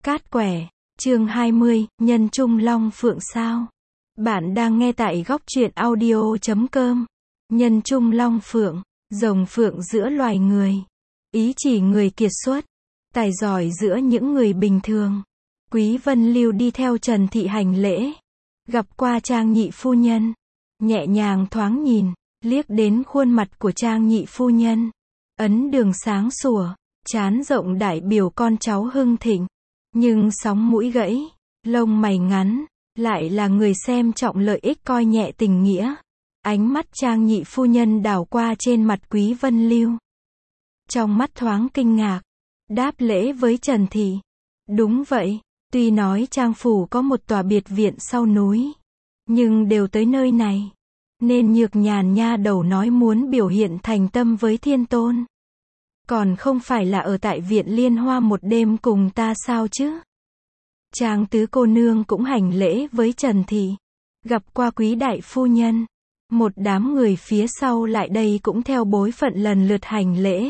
Cát quẻ, chương 20, nhân trung long phượng sao. Bạn đang nghe tại góc truyện audio.com. Nhân trung long phượng, rồng phượng giữa loài người. Ý chỉ người kiệt xuất, tài giỏi giữa những người bình thường. Quý Vân Lưu đi theo Trần Thị hành lễ. Gặp qua Trang nhị phu nhân. Nhẹ nhàng thoáng nhìn, liếc đến khuôn mặt của Trang nhị phu nhân. Ấn đường sáng sủa, trán rộng đại biểu con cháu hưng thịnh. Nhưng sóng mũi gãy, lông mày ngắn, lại là người xem trọng lợi ích coi nhẹ tình nghĩa. Ánh mắt Trang nhị phu nhân đảo qua trên mặt Quý Vân Lưu. Trong mắt thoáng kinh ngạc, đáp lễ với Trần Thị. Đúng vậy, tuy nói Trang phủ có một tòa biệt viện sau núi, nhưng đều tới nơi này, nên Nhược Nhàn nha đầu nói muốn biểu hiện thành tâm với Thiên Tôn. Còn không phải là ở tại viện Liên Hoa một đêm cùng ta sao chứ? Trang tứ cô nương cũng hành lễ với Trần Thị. Gặp qua Quý đại phu nhân. Một đám người phía sau lại đây cũng theo bối phận lần lượt hành lễ.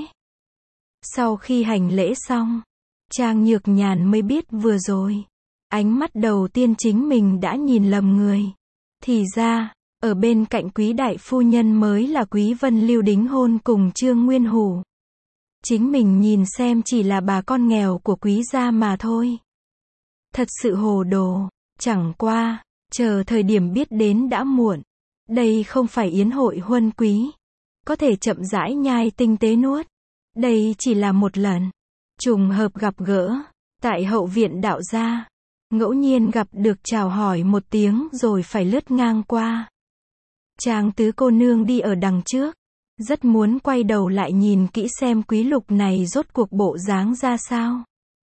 Sau khi hành lễ xong, Trang Nhược Nhàn mới biết vừa rồi, ánh mắt đầu tiên chính mình đã nhìn lầm người. Thì ra, ở bên cạnh Quý đại phu nhân mới là Quý Vân Lưu đính hôn cùng Trương Nguyên Hủ. Chính mình nhìn xem chỉ là bà con nghèo của Quý gia mà thôi. Thật sự hồ đồ, chẳng qua, chờ thời điểm biết đến đã muộn. Đây không phải yến hội huân quý, có thể chậm rãi nhai tinh tế nuốt. Đây chỉ là một lần, trùng hợp gặp gỡ, tại hậu viện đạo gia. Ngẫu nhiên gặp được chào hỏi một tiếng rồi phải lướt ngang qua. Trang tứ cô nương đi ở đằng trước. Rất muốn quay đầu lại nhìn kỹ xem quý lục này rốt cuộc bộ dáng ra sao.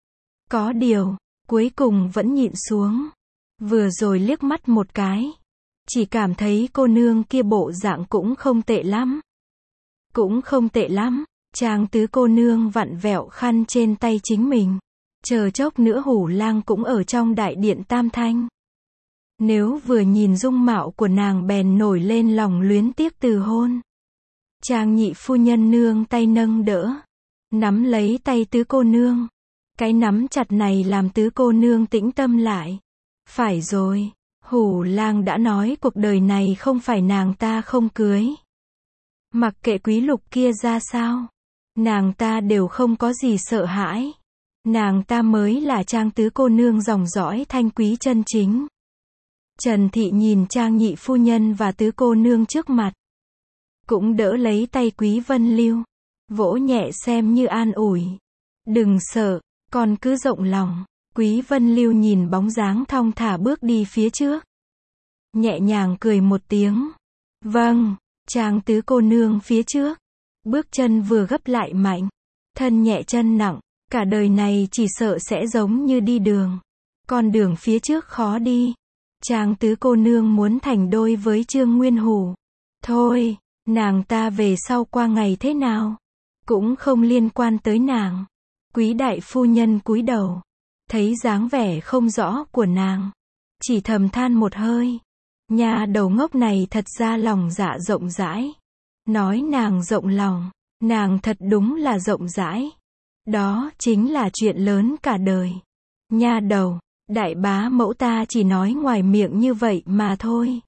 Có điều, cuối cùng vẫn nhịn xuống. Vừa rồi liếc mắt một cái, chỉ cảm thấy cô nương kia bộ dạng cũng không tệ lắm. Cũng không tệ lắm. Trang tứ cô nương vặn vẹo khăn trên tay chính mình. Chờ chốc nữa Hủ Lang cũng ở trong đại điện Tam Thanh. Nếu vừa nhìn dung mạo của nàng bèn nổi lên lòng luyến tiếc từ hôn. Trang nhị phu nhân nương tay nâng đỡ, nắm lấy tay tứ cô nương. Cái nắm chặt này làm tứ cô nương tĩnh tâm lại. Phải rồi, Hủ Lang đã nói cuộc đời này không phải nàng ta không cưới. Mặc kệ quý lục kia ra sao, nàng ta đều không có gì sợ hãi. Nàng ta mới là Trang tứ cô nương dòng dõi thanh quý chân chính. Trần Thị nhìn Trang nhị phu nhân và tứ cô nương trước mặt, cũng đỡ lấy tay Quý Vân Lưu, vỗ nhẹ xem như an ủi. Đừng sợ, con cứ rộng lòng. Quý Vân Lưu nhìn bóng dáng thong thả bước đi phía trước, nhẹ nhàng cười một tiếng. Vâng. Trang tứ cô nương phía trước, bước chân vừa gấp lại mạnh, thân nhẹ chân nặng, cả đời này chỉ sợ sẽ giống như đi đường. Con đường phía trước khó đi. Trang tứ cô nương muốn thành đôi với Trương Nguyên Hủ. Thôi, nàng ta về sau qua ngày thế nào, cũng không liên quan tới nàng. Quý đại phu nhân cúi đầu, thấy dáng vẻ không rõ của nàng, chỉ thầm than một hơi. Nhà đầu ngốc này thật ra lòng dạ rộng rãi. Nói nàng rộng lòng, nàng thật đúng là rộng rãi. Đó chính là chuyện lớn cả đời. Nha đầu, đại bá mẫu ta chỉ nói ngoài miệng như vậy mà thôi.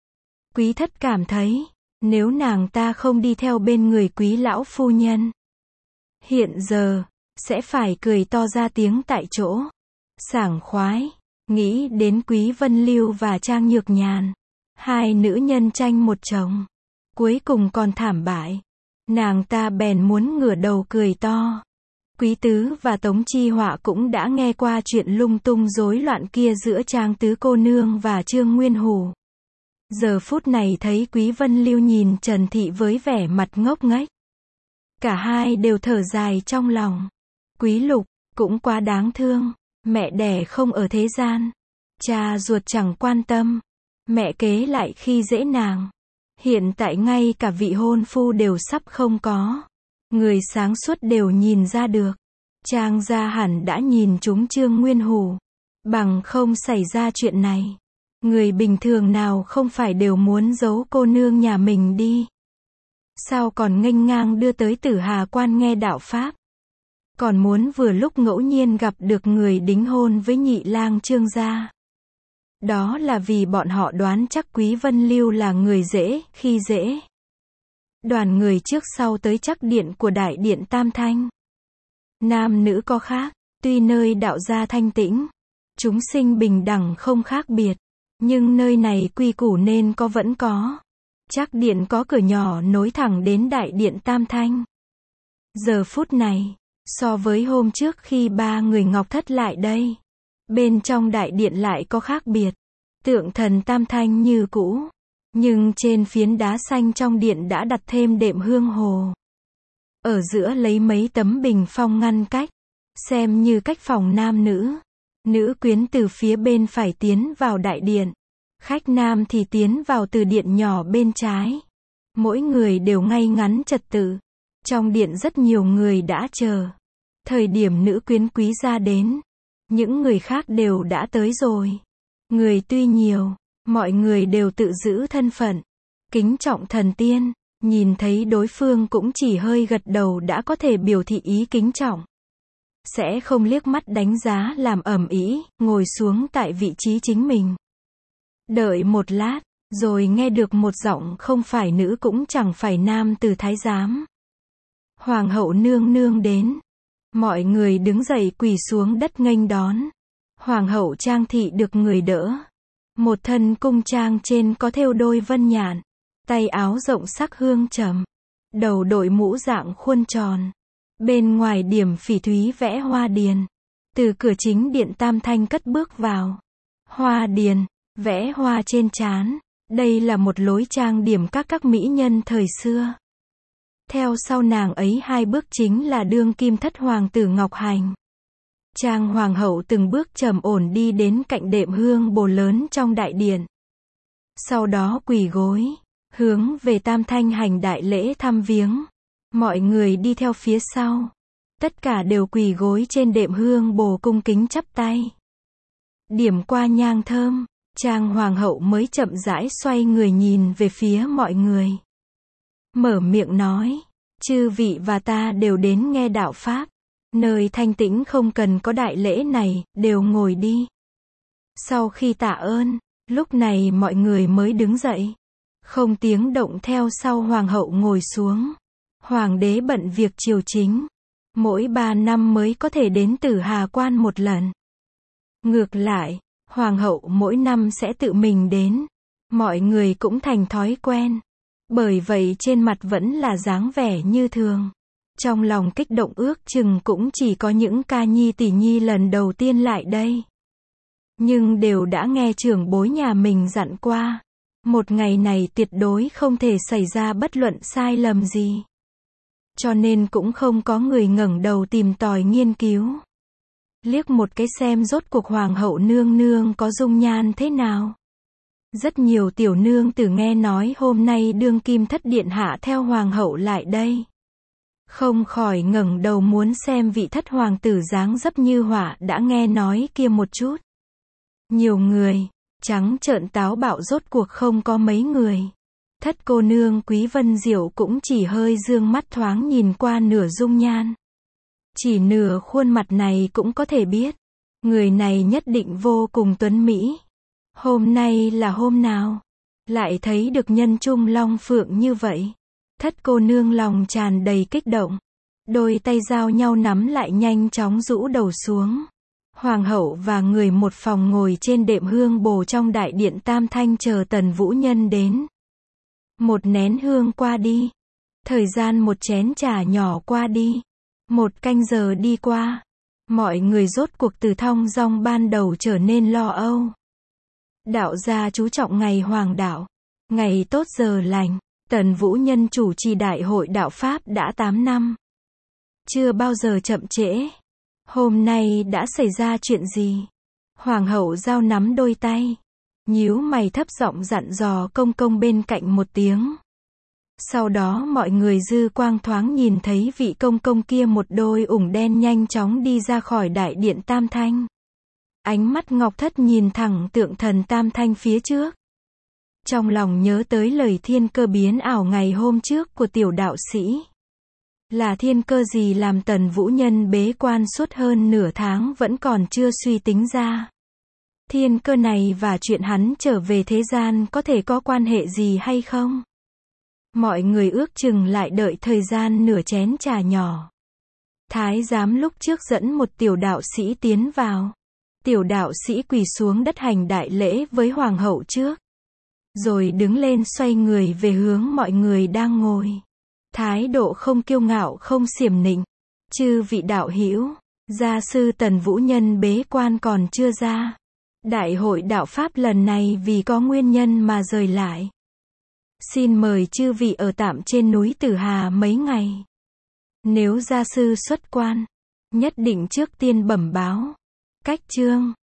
Quý thất cảm thấy, nếu nàng ta không đi theo bên người quý lão phu nhân, hiện giờ, sẽ phải cười to ra tiếng tại chỗ. Sảng khoái, nghĩ đến Quý Vân Lưu và Trang Nhược Nhàn. Hai nữ nhân tranh một chồng, cuối cùng còn thảm bại. Nàng ta bèn muốn ngửa đầu cười to. Quý tứ và Tống Chi Họa cũng đã nghe qua chuyện lung tung rối loạn kia giữa Trang tứ cô nương và Trương Nguyên Hủ. Giờ phút này thấy Quý Vân Lưu nhìn Trần Thị với vẻ mặt ngốc nghếch, cả hai đều thở dài trong lòng. Quý lục, cũng quá đáng thương. Mẹ đẻ không ở thế gian, cha ruột chẳng quan tâm, mẹ kế lại khi dễ nàng. Hiện tại ngay cả vị hôn phu đều sắp không có. Người sáng suốt đều nhìn ra được. Trang gia hẳn đã nhìn trúng Trương Nguyên Hủ. Bằng không xảy ra chuyện này, người bình thường nào không phải đều muốn giấu cô nương nhà mình đi. Sao còn nghênh ngang đưa tới Tử Hà Quan nghe đạo Pháp. Còn muốn vừa lúc ngẫu nhiên gặp được người đính hôn với nhị lang Trương gia. Đó là vì bọn họ đoán chắc Quý Vân Lưu là người dễ khi dễ. Đoàn người trước sau tới chắc điện của đại điện Tam Thanh. Nam nữ có khác, tuy nơi đạo gia thanh tĩnh, chúng sinh bình đẳng không khác biệt, nhưng nơi này quy củ nên có vẫn có. Chắc điện có cửa nhỏ nối thẳng đến đại điện Tam Thanh. Giờ phút này, so với hôm trước khi ba người Ngọc Thất lại đây, bên trong đại điện lại có khác biệt. Tượng thần Tam Thanh như cũ, nhưng trên phiến đá xanh trong điện đã đặt thêm đệm hương hồ. Ở giữa lấy mấy tấm bình phong ngăn cách, xem như cách phòng nam nữ. Nữ quyến từ phía bên phải tiến vào đại điện, khách nam thì tiến vào từ điện nhỏ bên trái. Mỗi người đều ngay ngắn trật tự. Trong điện rất nhiều người đã chờ. Thời điểm nữ quyến quý gia đến, những người khác đều đã tới rồi. Người tuy nhiều, mọi người đều tự giữ thân phận, kính trọng thần tiên, nhìn thấy đối phương cũng chỉ hơi gật đầu đã có thể biểu thị ý kính trọng. Sẽ không liếc mắt đánh giá làm ầm ĩ, ngồi xuống tại vị trí chính mình. Đợi một lát, rồi nghe được một giọng không phải nữ cũng chẳng phải nam từ thái giám. Hoàng hậu nương nương đến. Mọi người đứng dậy quỳ xuống đất nghênh đón. Hoàng hậu Trang Thị được người đỡ. Một thân cung trang trên có thêu đôi vân nhạn, tay áo rộng sắc hương trầm, đầu đội mũ dạng khuôn tròn. Bên ngoài điểm phỉ thúy vẽ hoa điền. Từ cửa chính điện Tam Thanh cất bước vào. Hoa điền, vẽ hoa trên trán. Đây là một lối trang điểm các mỹ nhân thời xưa. Theo sau nàng ấy hai bước chính là đương kim thất hoàng tử Ngọc Hành. Trang hoàng hậu từng bước trầm ổn đi đến cạnh đệm hương bồ lớn trong đại điện. Sau đó quỳ gối, hướng về Tam Thanh hành đại lễ thăm viếng. Mọi người đi theo phía sau. Tất cả đều quỳ gối trên đệm hương bồ cung kính chắp tay. Điểm qua nhang thơm, Trang hoàng hậu mới chậm rãi xoay người nhìn về phía mọi người. Mở miệng nói, chư vị và ta đều đến nghe đạo Pháp. Nơi thanh tĩnh không cần có đại lễ này, đều ngồi đi. Sau khi tạ ơn, lúc này mọi người mới đứng dậy. Không tiếng động theo sau hoàng hậu ngồi xuống. Hoàng đế bận việc triều chính. Mỗi 3 năm mới có thể đến Tử Hà Quan một lần. Ngược lại, hoàng hậu mỗi năm sẽ tự mình đến. Mọi người cũng thành thói quen. Bởi vậy trên mặt vẫn là dáng vẻ như thường. Trong lòng kích động ước chừng cũng chỉ có những ca nhi tỷ nhi lần đầu tiên lại đây. Nhưng đều đã nghe trưởng bối nhà mình dặn qua. Một ngày này tuyệt đối không thể xảy ra bất luận sai lầm gì. Cho nên cũng không có người ngẩng đầu tìm tòi nghiên cứu. Liếc một cái xem rốt cuộc hoàng hậu nương nương có dung nhan thế nào. Rất nhiều tiểu nương tử nghe nói hôm nay đương kim thất điện hạ theo hoàng hậu lại đây. Không khỏi ngẩng đầu muốn xem vị thất hoàng tử dáng dấp như hỏa đã nghe nói kia một chút. Nhiều người, trắng trợn táo bạo rốt cuộc không có mấy người. Thất cô nương Quý Vân Diệu cũng chỉ hơi dương mắt thoáng nhìn qua nửa dung nhan. Chỉ nửa khuôn mặt này cũng có thể biết. Người này nhất định vô cùng tuấn mỹ. Hôm nay là hôm nào? Lại thấy được nhân trung long phượng như vậy. Thất cô nương lòng tràn đầy kích động. Đôi tay giao nhau nắm lại nhanh chóng rũ đầu xuống. Hoàng hậu và người một phòng ngồi trên đệm hương bồ trong đại điện Tam Thanh chờ Tần Vũ Nhân đến. Một nén hương qua đi. Thời gian một chén trà nhỏ qua đi. Một canh giờ đi qua. Mọi người rốt cuộc từ thong dong ban đầu trở nên lo âu. Đạo gia chú trọng ngày hoàng đạo. Ngày tốt giờ lành. Tần Vũ Nhân chủ trì đại hội đạo Pháp đã 8 năm. Chưa bao giờ chậm trễ. Hôm nay đã xảy ra chuyện gì? Hoàng hậu giao nắm đôi tay. Nhíu mày thấp giọng dặn dò công công bên cạnh một tiếng. Sau đó mọi người dư quang thoáng nhìn thấy vị công công kia một đôi ủng đen nhanh chóng đi ra khỏi đại điện Tam Thanh. Ánh mắt Ngọc Thất nhìn thẳng tượng thần Tam Thanh phía trước. Trong lòng nhớ tới lời thiên cơ biến ảo ngày hôm trước của tiểu đạo sĩ. Là thiên cơ gì làm Tần Vũ Nhân bế quan suốt hơn nửa tháng vẫn còn chưa suy tính ra. Thiên cơ này và chuyện hắn trở về thế gian có thể có quan hệ gì hay không? Mọi người ước chừng lại đợi thời gian nửa chén trà nhỏ. Thái giám lúc trước dẫn một tiểu đạo sĩ tiến vào. Tiểu đạo sĩ quỳ xuống đất hành đại lễ với hoàng hậu trước. Rồi đứng lên xoay người về hướng mọi người đang ngồi. Thái độ không kiêu ngạo không xiểm nịnh. Chư vị đạo hữu, gia sư Tần Vũ Nhân bế quan còn chưa ra. Đại hội đạo Pháp lần này vì có nguyên nhân mà rời lại. Xin mời chư vị ở tạm trên núi Tử Hà mấy ngày. Nếu gia sư xuất quan, nhất định trước tiên bẩm báo. Cách chương